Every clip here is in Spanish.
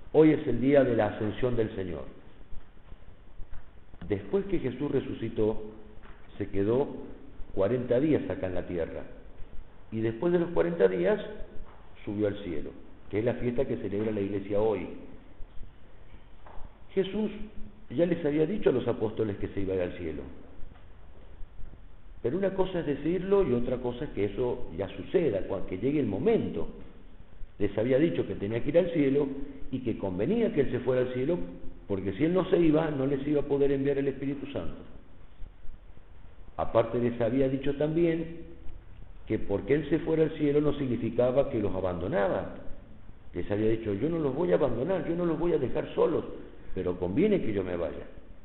Hoy es el día de la ascensión del Señor. Después que Jesús resucitó, se quedó 40 días acá en la tierra. Y después de los 40 días, subió al cielo, que es la fiesta que celebra la iglesia hoy. Jesús ya les había dicho a los apóstoles que se iba a ir al cielo. Pero una cosa es decirlo y otra cosa es que eso ya suceda, cuando llegue el momento. Les había dicho que tenía que ir al cielo y que convenía que Él se fuera al cielo, porque si Él no se iba, no les iba a poder enviar el Espíritu Santo. Aparte les había dicho también que porque Él se fuera al cielo no significaba que los abandonaba. Les había dicho, yo no los voy a abandonar, yo no los voy a dejar solos, pero conviene que yo me vaya.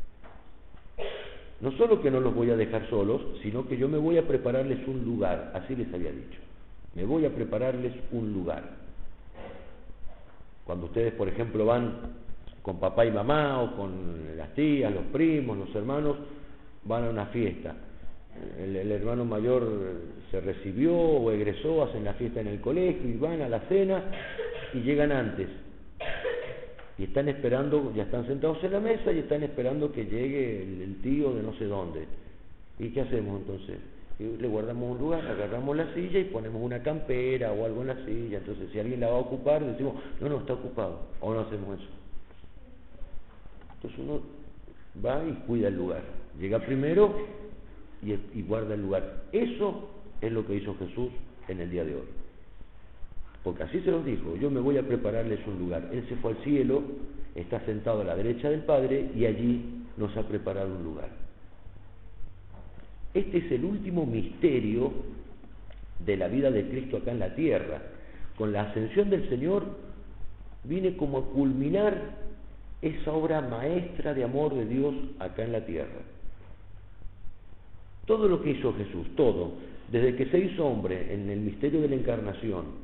No solo que no los voy a dejar solos, sino que yo me voy a prepararles un lugar, así les había dicho. Me voy a prepararles un lugar. Cuando ustedes, por ejemplo, van con papá y mamá, o con las tías, los primos, los hermanos, van a una fiesta. El hermano mayor se recibió o egresó, hacen la fiesta en el colegio y van a la cena y llegan antes. Y están esperando, ya están sentados en la mesa y están esperando que llegue el tío de no sé dónde. ¿Y qué hacemos entonces? Y le guardamos un lugar, agarramos la silla y ponemos una campera o algo en la silla. Entonces si alguien la va a ocupar, decimos, no, está ocupado. O no hacemos eso. Entonces uno va y cuida el lugar. Llega primero y guarda el lugar. Eso es lo que hizo Jesús en el día de hoy. Porque así se los dijo, yo me voy a prepararles un lugar. Él se fue al cielo, está sentado a la derecha del Padre y allí nos ha preparado un lugar. Este es el último misterio de la vida de Cristo acá en la tierra. Con la ascensión del Señor viene como a culminar esa obra maestra de amor de Dios acá en la tierra. Todo lo que hizo Jesús, todo, desde que se hizo hombre en el misterio de la encarnación,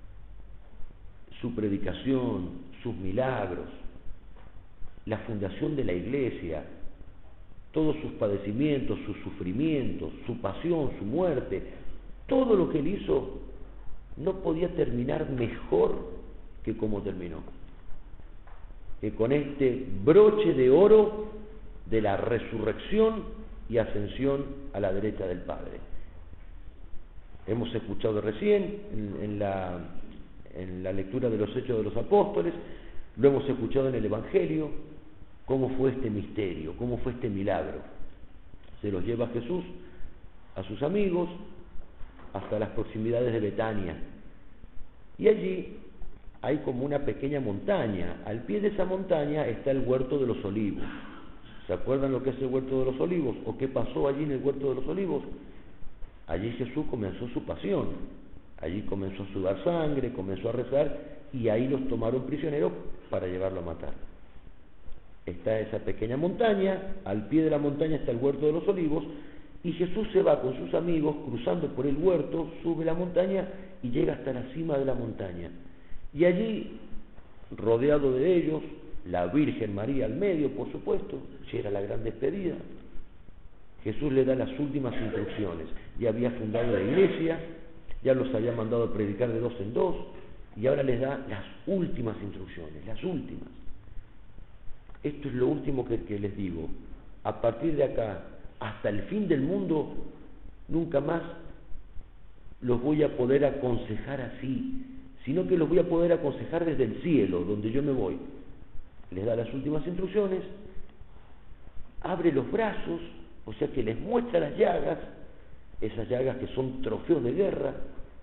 su predicación, sus milagros, la fundación de la iglesia, todos sus padecimientos, sus sufrimientos, su pasión, su muerte, todo lo que Él hizo no podía terminar mejor que como terminó. Que con este broche de oro de la resurrección y ascensión a la derecha del Padre. Hemos escuchado recién en la lectura de los Hechos de los Apóstoles, lo hemos escuchado en el Evangelio, cómo fue este misterio, cómo fue este milagro. Se los lleva Jesús a sus amigos hasta las proximidades de Betania. Y allí hay como una pequeña montaña. Al pie de esa montaña está el huerto de los olivos. ¿Se acuerdan lo que es el huerto de los olivos? ¿O qué pasó allí en el huerto de los olivos? Allí Jesús comenzó su pasión. Allí comenzó a sudar sangre, comenzó a rezar y ahí los tomaron prisioneros para llevarlo a matar. Está esa pequeña montaña, al pie de la montaña está el huerto de los olivos y Jesús se va con sus amigos cruzando por el huerto, sube la montaña y llega hasta la cima de la montaña. Y allí, rodeado de ellos, la Virgen María al medio, por supuesto, si era la gran despedida, Jesús le da las últimas instrucciones. Ya había fundado la iglesia, ya los había mandado a predicar de 2 en 2 y ahora les da las últimas instrucciones, las últimas. Esto es lo último que les digo. A partir de acá, hasta el fin del mundo, nunca más los voy a poder aconsejar así, sino que los voy a poder aconsejar desde el cielo, donde yo me voy. Les da las últimas instrucciones, abre los brazos, o sea que les muestra las llagas, esas llagas que son trofeos de guerra,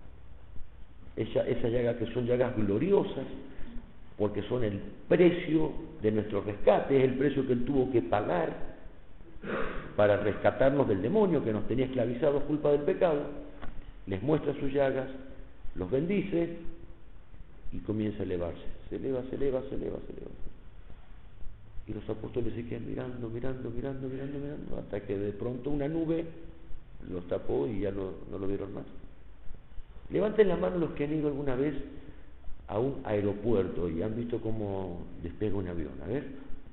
esas llagas que son llagas gloriosas, porque son el precio de nuestro rescate, es el precio que Él tuvo que pagar para rescatarnos del demonio que nos tenía esclavizados culpa del pecado. Les muestra sus llagas, los bendice y comienza a elevarse. Se eleva. Y los apóstoles se quedan mirando, hasta que de pronto una nube los tapó y ya no lo vieron más. Levanten la mano los que han ido alguna vez a un aeropuerto y han visto cómo despega un avión. A ver.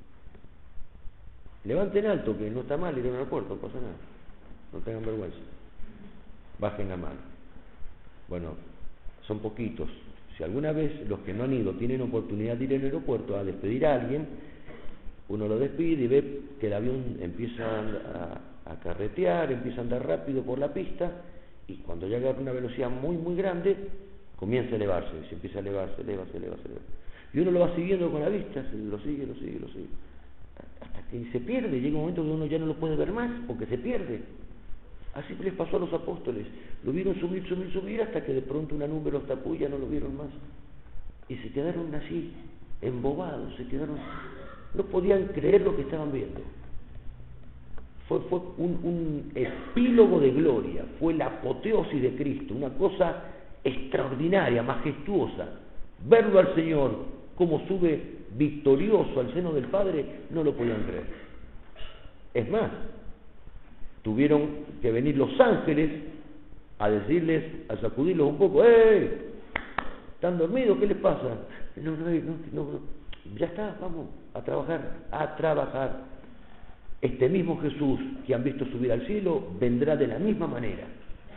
Levanten alto, que no está mal ir a un aeropuerto, no pasa nada. No tengan vergüenza. Bajen la mano. Bueno, son poquitos. Si alguna vez los que no han ido tienen oportunidad de ir al aeropuerto a despedir a alguien, uno lo despide y ve que el avión empieza a carretear, empieza a andar rápido por la pista, y cuando llega a una velocidad muy, muy grande, comienza a elevarse, se empieza a eleva. Y uno lo va siguiendo con la vista, lo sigue, hasta que se pierde. Llega un momento que uno ya no lo puede ver más, porque se pierde. Así les pasó a los apóstoles. Lo vieron subir, hasta que de pronto una nube los tapó y ya no lo vieron más. Y se quedaron así, embobados, no podían creer lo que estaban viendo. Fue un epílogo de gloria, fue la apoteosis de Cristo, una cosa extraordinaria, majestuosa. Verlo al Señor, como sube victorioso al seno del Padre, no lo podían creer. Es más, tuvieron que venir los ángeles a decirles, a sacudirlos un poco: ¡Ey! ¿Están dormidos? ¿Qué les pasa? No, ya está, vamos a trabajar. Este mismo Jesús que han visto subir al cielo vendrá de la misma manera.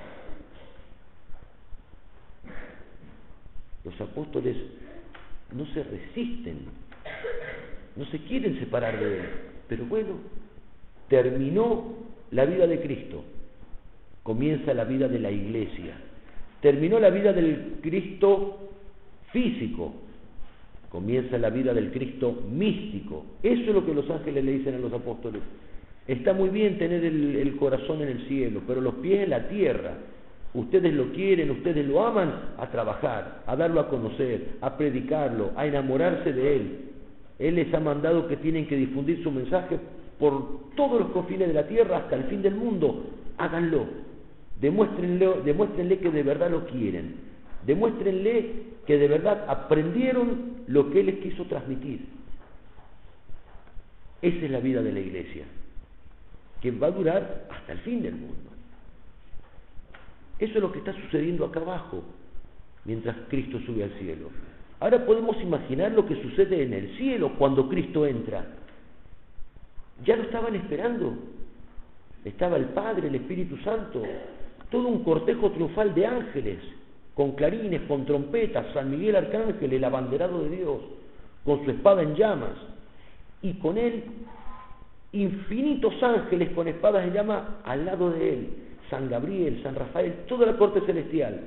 Los apóstoles no se resisten, no se quieren separar de él, pero bueno, terminó la vida de Cristo, comienza la vida de la iglesia. Terminó la vida del Cristo físico, comienza la vida del Cristo místico. Eso es lo que los ángeles le dicen a los apóstoles. Está muy bien tener el corazón en el cielo, pero los pies en la tierra. Ustedes lo quieren, ustedes lo aman, a trabajar, a darlo a conocer, a predicarlo, a enamorarse de él. Él les ha mandado que tienen que difundir su mensaje por todos los confines de la tierra hasta el fin del mundo. Háganlo, demuéstrenle que de verdad lo quieren, demuéstrenle que de verdad aprendieron lo que él les quiso transmitir. Esa es la vida de la iglesia, que va a durar hasta el fin del mundo. Eso es lo que está sucediendo acá abajo, mientras Cristo sube al cielo. Ahora podemos imaginar lo que sucede en el cielo cuando Cristo entra. Ya lo estaban esperando. Estaba el Padre, el Espíritu Santo, todo un cortejo triunfal de ángeles, con clarines, con trompetas, San Miguel Arcángel, el abanderado de Dios, con su espada en llamas, y con él infinitos ángeles con espadas en llamas al lado de él, San Gabriel, San Rafael, toda la corte celestial.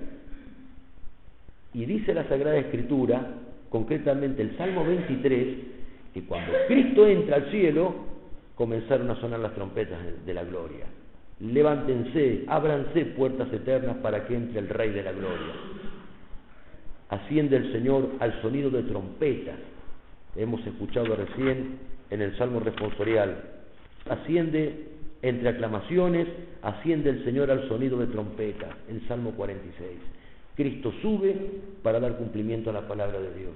Y dice la Sagrada Escritura, concretamente el Salmo 23, que cuando Cristo entra al cielo, comenzaron a sonar las trompetas de la gloria. Levántense, ábranse puertas eternas para que entre el Rey de la gloria. Asciende el Señor al sonido de trompetas. Hemos escuchado recién en el Salmo responsorial. Asciende entre aclamaciones, asciende el Señor al sonido de trompeta, el Salmo 46. Cristo sube para dar cumplimiento a la palabra de Dios.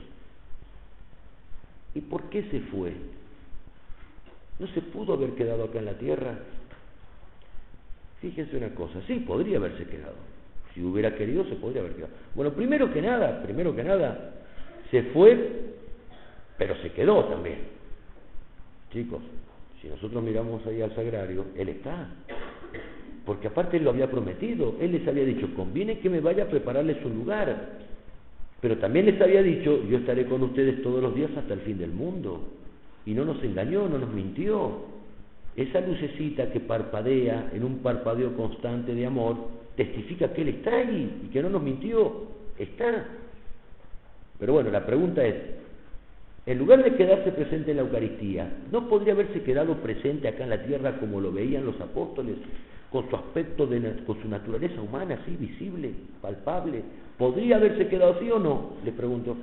¿Y por qué se fue? ¿No se pudo haber quedado acá en la tierra? Fíjense una cosa, sí, podría haberse quedado. Si hubiera querido, se podría haber quedado. Bueno, primero que nada, se fue, pero se quedó también. Chicos, si nosotros miramos ahí al sagrario, Él está. Porque aparte Él lo había prometido. Él les había dicho, conviene que me vaya a prepararles un lugar. Pero también les había dicho, yo estaré con ustedes todos los días hasta el fin del mundo. Y no nos engañó, no nos mintió. Esa lucecita que parpadea en un parpadeo constante de amor, testifica que Él está ahí y que no nos mintió, está. Pero bueno, la pregunta es, en lugar de quedarse presente en la Eucaristía, ¿no podría haberse quedado presente acá en la tierra como lo veían los apóstoles, con su aspecto, con su naturaleza humana, así visible, palpable? ¿Podría haberse quedado así o no? Les pregunto.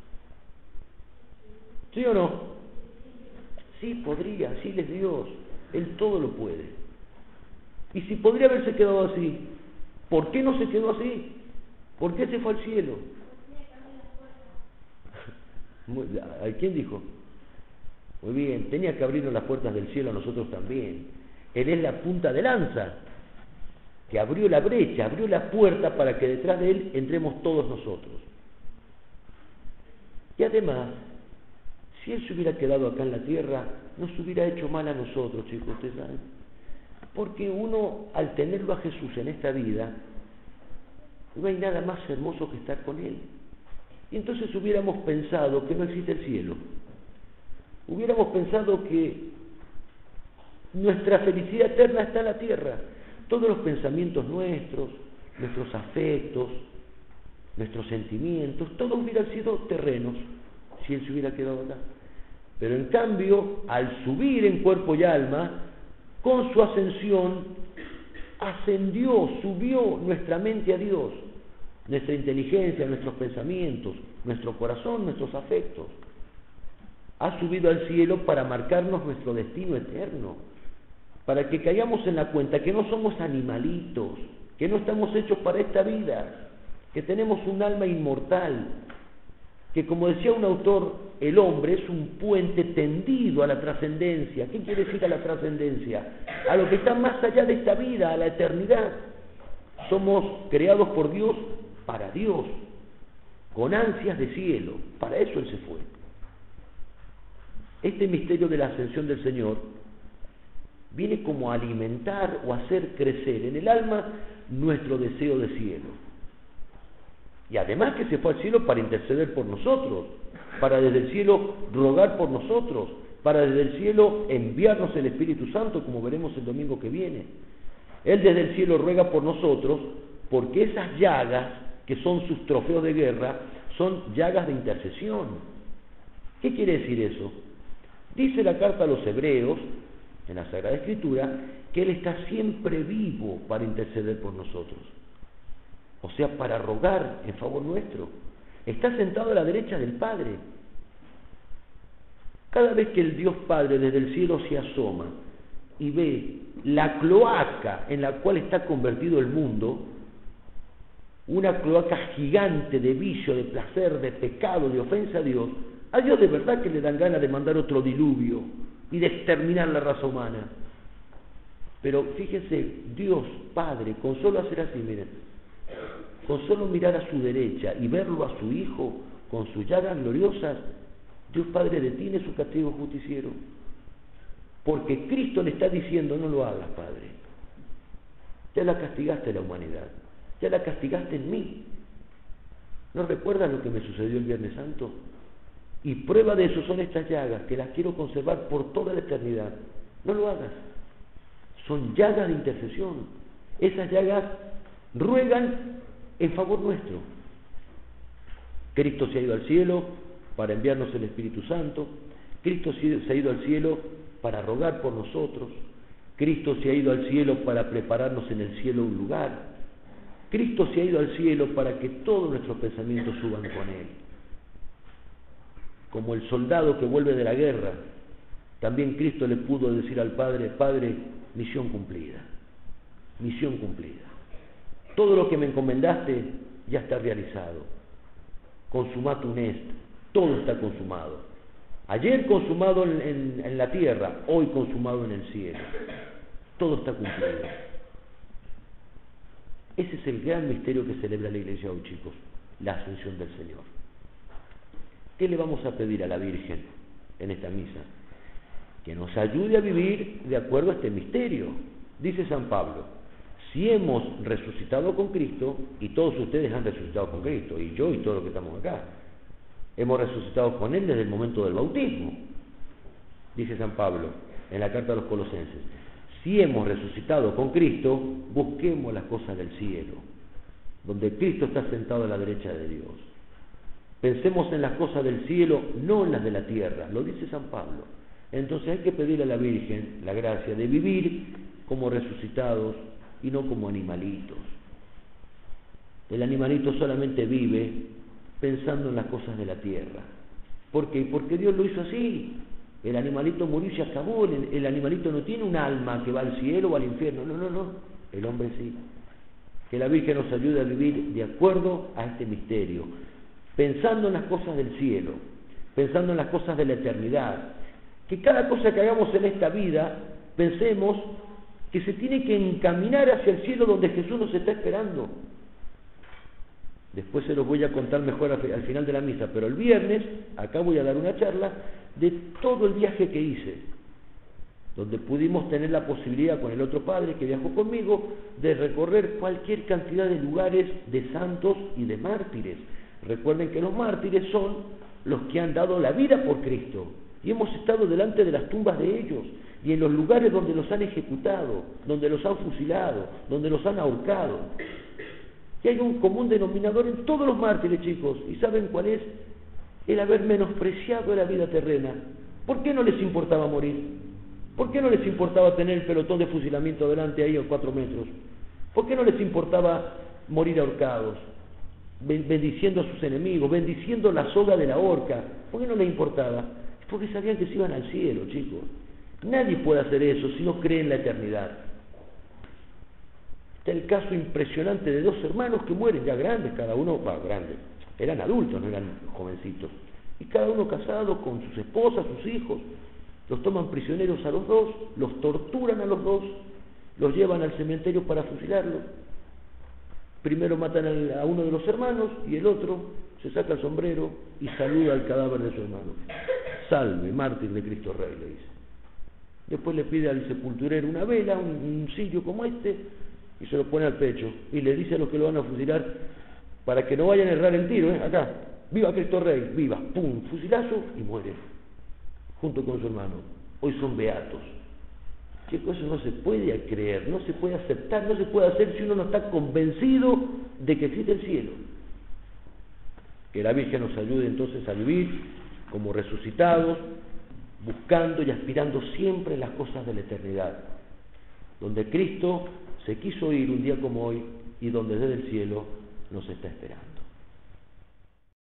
¿Sí o no? Sí, podría, así es Dios. Él todo lo puede. Y si podría haberse quedado así, ¿por qué no se quedó así? ¿Por qué se fue al cielo? ¿Quién dijo? Muy bien, tenía que abrirnos las puertas del cielo a nosotros también. Él es la punta de lanza, que abrió la brecha, abrió la puerta para que detrás de Él entremos todos nosotros. Y además, si Él se hubiera quedado acá en la tierra, nos hubiera hecho mal a nosotros, chicos, ustedes saben. Porque uno, al tenerlo a Jesús en esta vida, no hay nada más hermoso que estar con Él. Y entonces hubiéramos pensado que no existe el cielo. Hubiéramos pensado que nuestra felicidad eterna está en la tierra. Todos los pensamientos nuestros, nuestros afectos, nuestros sentimientos, todos hubieran sido terrenos si Él se hubiera quedado acá. Pero en cambio, al subir en cuerpo y alma, con su ascensión, ascendió, subió nuestra mente a Dios, nuestra inteligencia, nuestros pensamientos, nuestro corazón, nuestros afectos. Ha subido al cielo para marcarnos nuestro destino eterno, para que caigamos en la cuenta que no somos animalitos, que no estamos hechos para esta vida, que tenemos un alma inmortal, que como decía un autor, el hombre es un puente tendido a la trascendencia. ¿Qué quiere decir a la trascendencia? A lo que está más allá de esta vida, a la eternidad. Somos creados por Dios para Dios, con ansias de cielo. Para eso Él se fue. Este misterio de la ascensión del Señor viene como a alimentar o a hacer crecer en el alma nuestro deseo de cielo. Y además que se fue al cielo para interceder por nosotros, para desde el cielo rogar por nosotros, para desde el cielo enviarnos el Espíritu Santo, como veremos el domingo que viene. Él desde el cielo ruega por nosotros, porque esas llagas, que son sus trofeos de guerra, son llagas de intercesión. ¿Qué quiere decir eso? Dice la carta a los Hebreos, en la Sagrada Escritura, que Él está siempre vivo para interceder por nosotros. O sea, para rogar en favor nuestro. Está sentado a la derecha del Padre. Cada vez que el Dios Padre desde el cielo se asoma y ve la cloaca en la cual está convertido el mundo, una cloaca gigante de vicio, de placer, de pecado, de ofensa a Dios de verdad que le dan ganas de mandar otro diluvio y de exterminar la raza humana. Pero fíjese, Dios Padre, con solo hacer así, miren, con solo mirar a su derecha y verlo a su Hijo con sus llagas gloriosas, Dios Padre detiene su castigo justiciero, porque Cristo le está diciendo: no lo hagas, Padre, ya la castigaste a la humanidad, ya la castigaste en mí. ¿No recuerdas lo que me sucedió el Viernes Santo? Y prueba de eso son estas llagas, que las quiero conservar por toda la eternidad. No lo hagas. Son llagas de intercesión. Esas llagas ruegan en favor nuestro. Cristo se ha ido al cielo para enviarnos el Espíritu Santo. Cristo se ha ido al cielo para rogar por nosotros. Cristo se ha ido al cielo para prepararnos en el cielo un lugar. Cristo se ha ido al cielo para que todos nuestros pensamientos suban con Él. Como el soldado que vuelve de la guerra, también Cristo le pudo decir al Padre: Padre, misión cumplida, misión cumplida. Todo lo que me encomendaste ya está realizado. Consumatum est, todo está consumado. Ayer consumado en la tierra, hoy consumado en el cielo. Todo está cumplido. Ese es el gran misterio que celebra la Iglesia hoy, chicos, la ascensión del Señor. ¿Qué le vamos a pedir a la Virgen en esta misa? Que nos ayude a vivir de acuerdo a este misterio. Dice San Pablo: si hemos resucitado con Cristo, y todos ustedes han resucitado con Cristo, y yo y todos los que estamos acá, hemos resucitado con Él desde el momento del bautismo. Dice San Pablo en la carta a los Colosenses: si hemos resucitado con Cristo, busquemos las cosas del cielo, donde Cristo está sentado a la derecha de Dios. Pensemos en las cosas del cielo, no en las de la tierra, lo dice San Pablo. Entonces hay que pedirle a la Virgen la gracia de vivir como resucitados y no como animalitos. El animalito solamente vive pensando en las cosas de la tierra. ¿Por qué? Porque Dios lo hizo así. El animalito murió y se acabó. El animalito no tiene un alma que va al cielo o al infierno. No. El hombre sí. Que la Virgen nos ayude a vivir de acuerdo a este misterio, pensando en las cosas del cielo, pensando en las cosas de la eternidad. Que cada cosa que hagamos en esta vida, pensemos que se tiene que encaminar hacia el cielo donde Jesús nos está esperando. Después se los voy a contar mejor al final de la misa, pero el viernes acá voy a dar una charla de todo el viaje que hice, donde pudimos tener la posibilidad con el otro padre que viajó conmigo de recorrer cualquier cantidad de lugares de santos y de mártires. Recuerden que los mártires son los que han dado la vida por Cristo. Y hemos estado delante de las tumbas de ellos y en los lugares donde los han ejecutado, donde los han fusilado, donde los han ahorcado. Y hay un común denominador en todos los mártires, chicos. ¿Y saben cuál es? El haber menospreciado la vida terrena. ¿Por qué no les importaba morir? ¿Por qué no les importaba tener el pelotón de fusilamiento delante ahí a 4 metros? ¿Por qué no les importaba morir ahorcados? Bendiciendo a sus enemigos, bendiciendo la soga de la horca. ¿Por qué no les importaba? Es porque sabían que se iban al cielo, chicos. Nadie puede hacer eso si no cree en la eternidad. Está el caso impresionante de 2 hermanos que mueren ya grandes, cada uno, grandes, eran adultos, no eran jovencitos, y cada uno casado con sus esposas, sus hijos. Los toman prisioneros a los 2, los torturan a los 2, los llevan al cementerio para fusilarlos. Primero matan a uno de los hermanos y el otro se saca el sombrero y saluda al cadáver de su hermano. Salve, mártir de Cristo Rey, le dice. Después le pide al sepulturero una vela, un cirio como este, y se lo pone al pecho. Y le dice a los que lo van a fusilar, para que no vayan a errar el tiro, acá, viva Cristo Rey, viva, pum, fusilazo, y muere, junto con su hermano. Hoy son beatos. Chicos, eso no se puede creer, no se puede aceptar, no se puede hacer si uno no está convencido de que existe el cielo. Que la Virgen nos ayude entonces a vivir como resucitados, buscando y aspirando siempre en las cosas de la eternidad, donde Cristo se quiso ir un día como hoy y donde desde el cielo nos está esperando.